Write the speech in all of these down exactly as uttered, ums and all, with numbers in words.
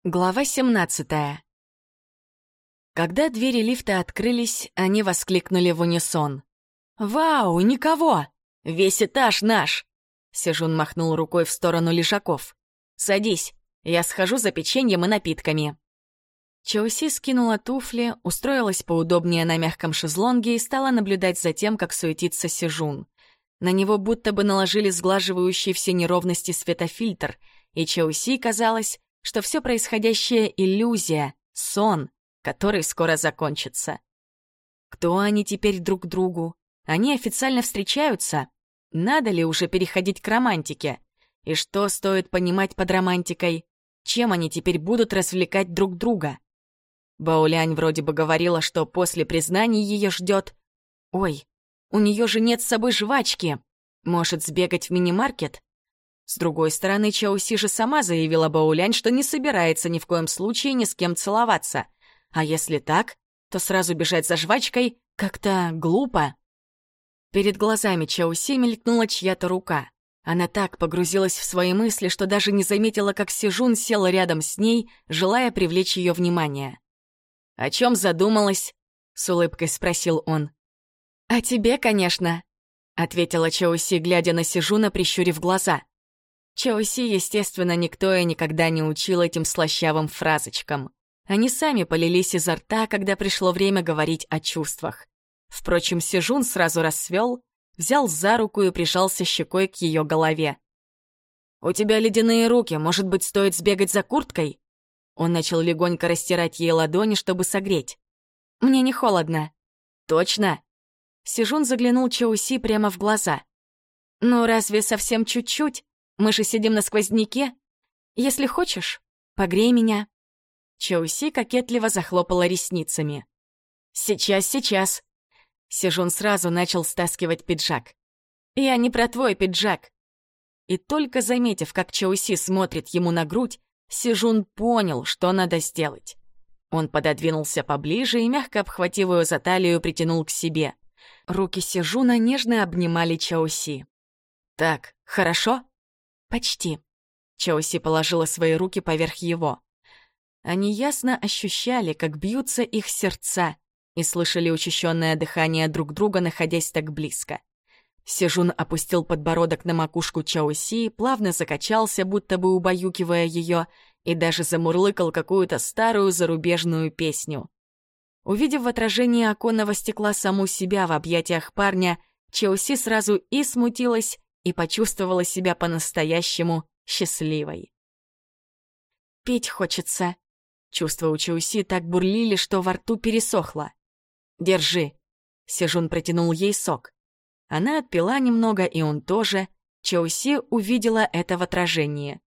Глава семнадцатая. Когда двери лифта открылись, они воскликнули в унисон. «Вау, никого! Весь этаж наш!» Сежун махнул рукой в сторону лежаков. «Садись, я схожу за печеньем и напитками». Чоуси скинула туфли, устроилась поудобнее на мягком шезлонге и стала наблюдать за тем, как суетится Сежун. На него будто бы наложили сглаживающий все неровности светофильтр, и Чоуси казалось, что все происходящее — иллюзия, сон, который скоро закончится. Кто они теперь друг другу? Они официально встречаются? Надо ли уже переходить к романтике? И что стоит понимать под романтикой? Чем они теперь будут развлекать друг друга? Баолянь вроде бы говорила, что после признаний ее ждет. Ой, у нее же нет с собой жвачки. Может, сбегать в мини-маркет? С другой стороны, Чоуси же сама заявила Баолянь, что не собирается ни в коем случае ни с кем целоваться. А если так, то сразу бежать за жвачкой как-то глупо. Перед глазами Чоуси мелькнула чья-то рука. Она так погрузилась в свои мысли, что даже не заметила, как Сежун сел рядом с ней, желая привлечь ее внимание. «О чем задумалась?» — с улыбкой спросил он. «О тебе, конечно», — ответила Чоуси, глядя на Сежуна, прищурив глаза. Чоуси, естественно, никто и никогда не учил этим слащавым фразочкам. Они сами полились изо рта, когда пришло время говорить о чувствах. Впрочем, Сежун сразу расцвел, взял за руку и прижался щекой к ее голове. «У тебя ледяные руки, может быть, стоит сбегать за курткой?» Он начал легонько растирать ей ладони, чтобы согреть. «Мне не холодно». «Точно?» Сежун заглянул Чоуси прямо в глаза. «Ну, разве совсем чуть-чуть? Мы же сидим на сквозняке. Если хочешь, погрей меня». Чоуси кокетливо захлопала ресницами. «Сейчас, сейчас». Сежун сразу начал стаскивать пиджак. «Я не про твой пиджак». И только заметив, как Чоуси смотрит ему на грудь, Сежун понял, что надо сделать. Он пододвинулся поближе и, мягко обхватив ее за талию, притянул к себе. Руки Сежуна нежно обнимали Чоуси. «Так, хорошо?» «Почти». Чоуси положила свои руки поверх его. Они ясно ощущали, как бьются их сердца, и слышали учащенное дыхание друг друга, находясь так близко. Сежун опустил подбородок на макушку Чоуси, плавно закачался, будто бы убаюкивая ее, и даже замурлыкал какую-то старую зарубежную песню. Увидев в отражении оконного стекла саму себя в объятиях парня, Чоуси сразу и смутилась, и почувствовала себя по-настоящему счастливой. «Пить хочется». Чувства у Чоуси так бурлили, что во рту пересохло. «Держи». Сежун протянул ей сок. Она отпила немного, и он тоже. Чоуси увидела это в отражении.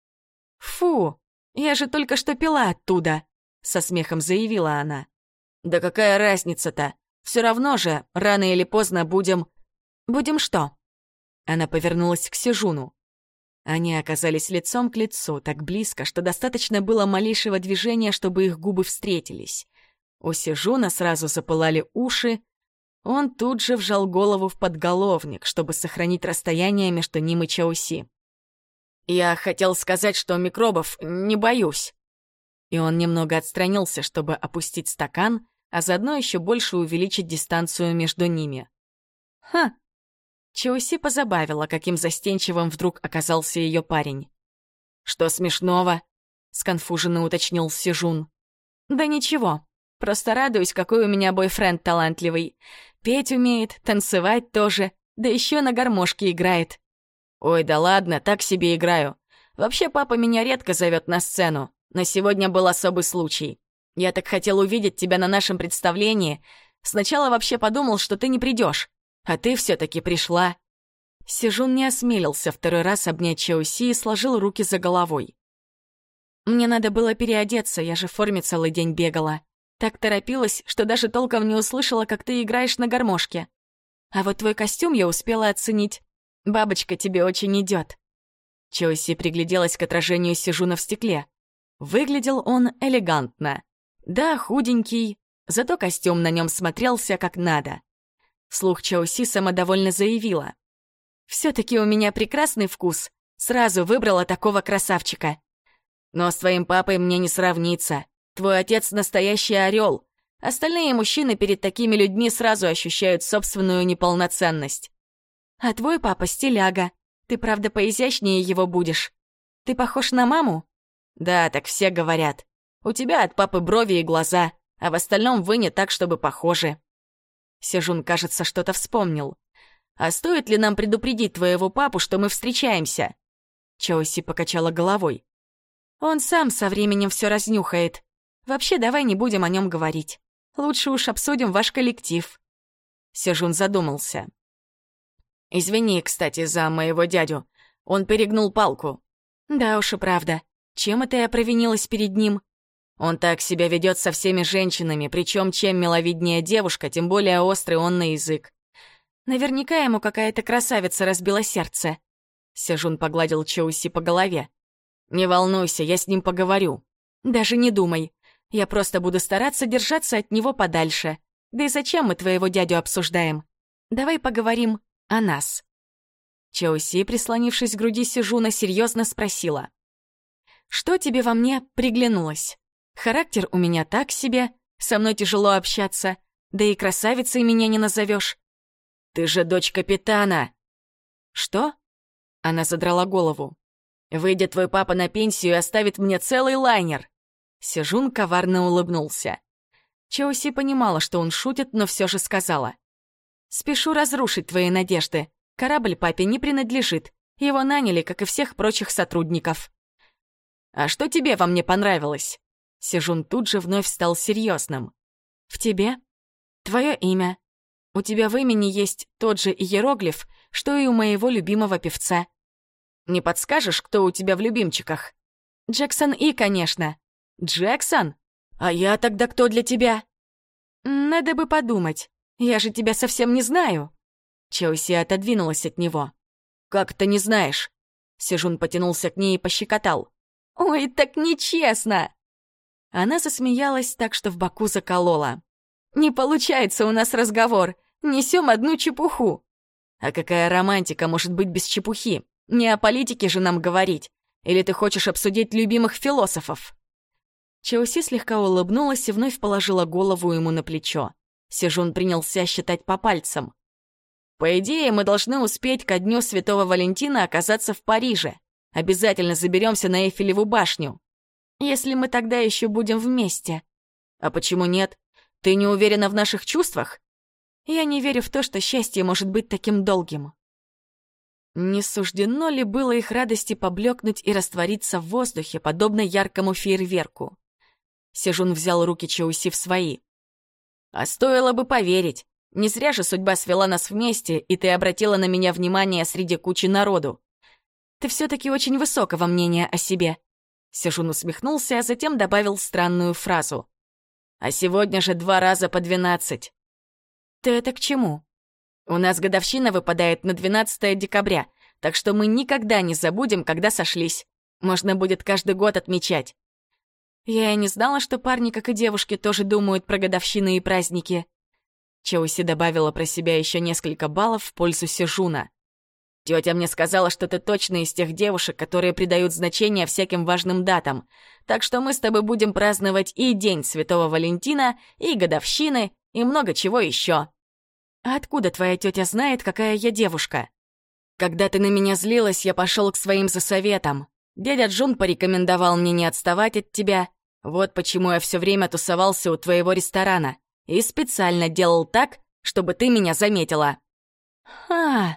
«Фу, я же только что пила оттуда», — со смехом заявила она. «Да какая разница-то? Все равно же, рано или поздно будем...» «Будем что?» Она повернулась к Сежуну. Они оказались лицом к лицу, так близко, что достаточно было малейшего движения, чтобы их губы встретились. У Сежуна сразу запылали уши. Он тут же вжал голову в подголовник, чтобы сохранить расстояние между ним и Чоуси. «Я хотел сказать, что микробов не боюсь». И он немного отстранился, чтобы опустить стакан, а заодно еще больше увеличить дистанцию между ними. «Ха!» Чоуси позабавила, каким застенчивым вдруг оказался ее парень. «Что смешного?» — сконфуженно уточнил Сежун. «Да ничего, просто радуюсь, какой у меня бойфренд талантливый. Петь умеет, танцевать тоже, да еще на гармошке играет». «Ой, да ладно, так себе играю. Вообще папа меня редко зовет на сцену, но сегодня был особый случай. Я так хотел увидеть тебя на нашем представлении. Сначала вообще подумал, что ты не придешь. А ты все-таки пришла». Сежун не осмелился второй раз обнять Чоуси и сложил руки за головой. «Мне надо было переодеться, я же в форме целый день бегала. Так торопилась, что даже толком не услышала, как ты играешь на гармошке. А вот твой костюм я успела оценить. Бабочка тебе очень идет». Чоуси пригляделась к отражению Сежуна в стекле. Выглядел он элегантно. Да, худенький, зато костюм на нем смотрелся как надо. Вслух Чоуси самодовольно заявила. «Все-таки у меня прекрасный вкус. Сразу выбрала такого красавчика». Но с твоим папой мне не сравнится. Твой отец — настоящий орел. Остальные мужчины перед такими людьми сразу ощущают собственную неполноценность. А твой папа — стиляга. Ты, правда, поизящнее его будешь. Ты похож на маму? Да, так все говорят. У тебя от папы брови и глаза, а в остальном вы не так, чтобы похожи. Сежун, кажется, что-то вспомнил. А стоит ли нам предупредить твоего папу, что мы встречаемся? Чоуси покачала головой. Он сам со временем все разнюхает. Вообще, давай не будем о нем говорить. Лучше уж обсудим ваш коллектив. Сежун задумался. Извини, кстати, за моего дядю. Он перегнул палку. Да уж и правда. Чем это я провинилась перед ним? Он так себя ведет со всеми женщинами, причем чем миловиднее девушка, тем более острый он на язык. Наверняка ему какая-то красавица разбила сердце. Сежун погладил Чоуси по голове. Не волнуйся, я с ним поговорю. Даже не думай. Я просто буду стараться держаться от него подальше. Да и зачем мы твоего дядю обсуждаем? Давай поговорим о нас. Чоуси, прислонившись к груди Сежуна, серьезно спросила. Что тебе во мне приглянулось? Характер у меня так себе, со мной тяжело общаться, да и красавицей меня не назовешь. Ты же дочь капитана. Что? Она задрала голову. Выйдет твой папа на пенсию и оставит мне целый лайнер. Сежун коварно улыбнулся. Чоуси понимала, что он шутит, но все же сказала. «Спешу разрушить твои надежды. Корабль папе не принадлежит. Его наняли, как и всех прочих сотрудников». «А что тебе во мне понравилось?» Сежун тут же вновь стал серьезным. «В тебе? Твое имя. У тебя в имени есть тот же иероглиф, что и у моего любимого певца. Не подскажешь, кто у тебя в любимчиках?» «Джексон И, конечно». «Джексон? А я тогда кто для тебя?» «Надо бы подумать. Я же тебя совсем не знаю». Чоуси отодвинулась от него. «Как ты не знаешь?» Сежун потянулся к ней и пощекотал. «Ой, так нечестно!» Она засмеялась так, что в боку заколола. «Не получается у нас разговор. Несем одну чепуху». «А какая романтика может быть без чепухи? Не о политике же нам говорить. Или ты хочешь обсудить любимых философов?» Чоуси слегка улыбнулась и вновь положила голову ему на плечо. Сежун принялся считать по пальцам. «По идее, мы должны успеть ко дню Святого Валентина оказаться в Париже. Обязательно заберемся на Эйфелеву башню. Если мы тогда еще будем вместе». «А почему нет? Ты не уверена в наших чувствах?» «Я не верю в то, что счастье может быть таким долгим». Не суждено ли было их радости поблекнуть и раствориться в воздухе, подобно яркому фейерверку? Сежун взял руки Чоуси в свои. «А стоило бы поверить. Не зря же судьба свела нас вместе, и ты обратила на меня внимание среди кучи народу. Ты все-таки очень высокого мнения о себе». Сежун усмехнулся, а затем добавил странную фразу. «А сегодня же два раза по двенадцать». «Ты это к чему?» «У нас годовщина выпадает на двенадцатое декабря, так что мы никогда не забудем, когда сошлись. Можно будет каждый год отмечать». Я и не знала, что парни, как и девушки, тоже думают про годовщины и праздники. Чоуси добавила про себя еще несколько баллов в пользу Сежуна. «Тетя мне сказала, что ты точно из тех девушек, которые придают значение всяким важным датам, так что мы с тобой будем праздновать и День Святого Валентина, и годовщины, и много чего еще». «А откуда твоя тетя знает, какая я девушка?» «Когда ты на меня злилась, я пошел к своим за советом. Дядя Джун порекомендовал мне не отставать от тебя. Вот почему я все время тусовался у твоего ресторана и специально делал так, чтобы ты меня заметила». «Ха,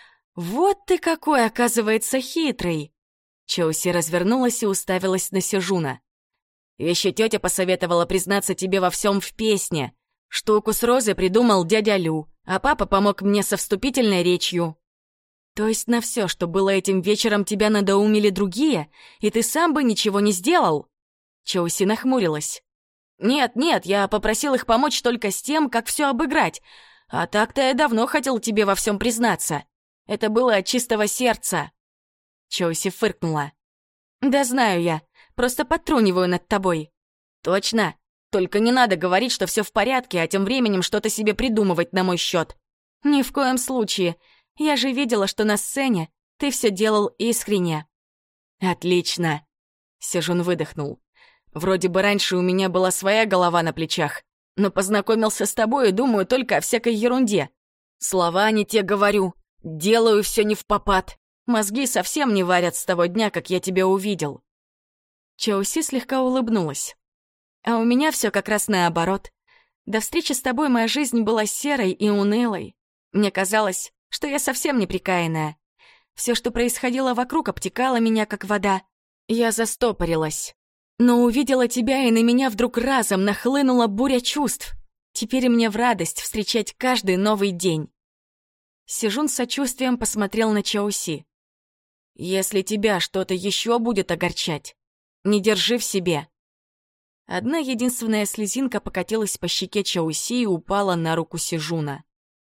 вот ты какой, оказывается, хитрый!» Чоуси развернулась и уставилась на Сежуна. «Еще тетя посоветовала признаться тебе во всем в песне. Штуку с розой придумал дядя Лю, а папа помог мне со вступительной речью». «То есть на все, что было этим вечером, тебя надоумили другие, и ты сам бы ничего не сделал?» Чоуси нахмурилась. «Нет, нет, я попросил их помочь только с тем, как все обыграть. А так-то я давно хотел тебе во всем признаться. Это было от чистого сердца». Чоуси фыркнула. «Да знаю я, просто подтруниваю над тобой». «Точно? Только не надо говорить, что все в порядке, а тем временем что-то себе придумывать на мой счет». «Ни в коем случае. Я же видела, что на сцене ты все делал искренне». «Отлично». Сежун выдохнул. «Вроде бы раньше у меня была своя голова на плечах, но познакомился с тобой и думаю только о всякой ерунде. Слова не те говорю, делаю все не впопад. Мозги совсем не варят с того дня, как я тебя увидел». Чаоси слегка улыбнулась. «А у меня все как раз наоборот. До встречи с тобой моя жизнь была серой и унылой. Мне казалось, что я совсем неприкаянная. Все, что происходило вокруг, обтекало меня, как вода. Я застопорилась. Но увидела тебя, и на меня вдруг разом нахлынула буря чувств. Теперь мне в радость встречать каждый новый день». Сежун с сочувствием посмотрел на Чаоси. «Если тебя что-то еще будет огорчать, не держи в себе». Одна единственная слезинка покатилась по щеке Чаоси и упала на руку Сежуна.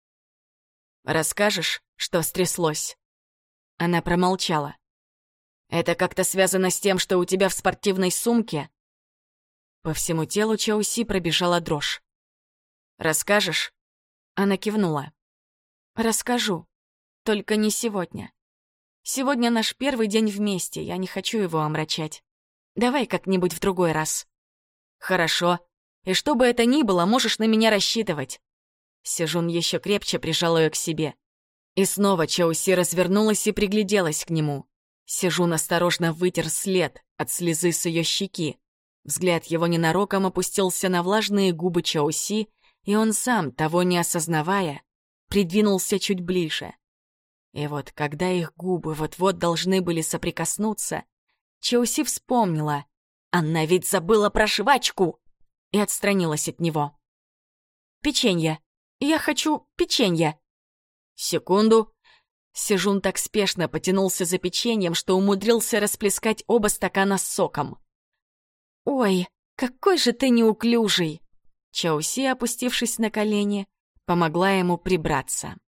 «Расскажешь, что стряслось?» Она промолчала. «Это как-то связано с тем, что у тебя в спортивной сумке?» По всему телу Чаоси пробежала дрожь. «Расскажешь?» Она кивнула. «Расскажу. Только не сегодня. Сегодня наш первый день вместе, я не хочу его омрачать. Давай как-нибудь в другой раз». «Хорошо. И что бы это ни было, можешь на меня рассчитывать». Сежун еще крепче прижал ее к себе. И снова Чаоси развернулась и пригляделась к нему. Сежун осторожно вытер след от слезы с ее щеки. Взгляд его ненароком опустился на влажные губы Чаоси, и он сам, того не осознавая, придвинулся чуть ближе. И вот, когда их губы вот-вот должны были соприкоснуться, Чаоси вспомнила. Она ведь забыла про жвачку! И отстранилась от него. «Печенье! Я хочу печенье!» «Секунду!» Сежун так спешно потянулся за печеньем, что умудрился расплескать оба стакана с соком. «Ой, какой же ты неуклюжий!» Чаоси, опустившись на колени, помогла ему прибраться.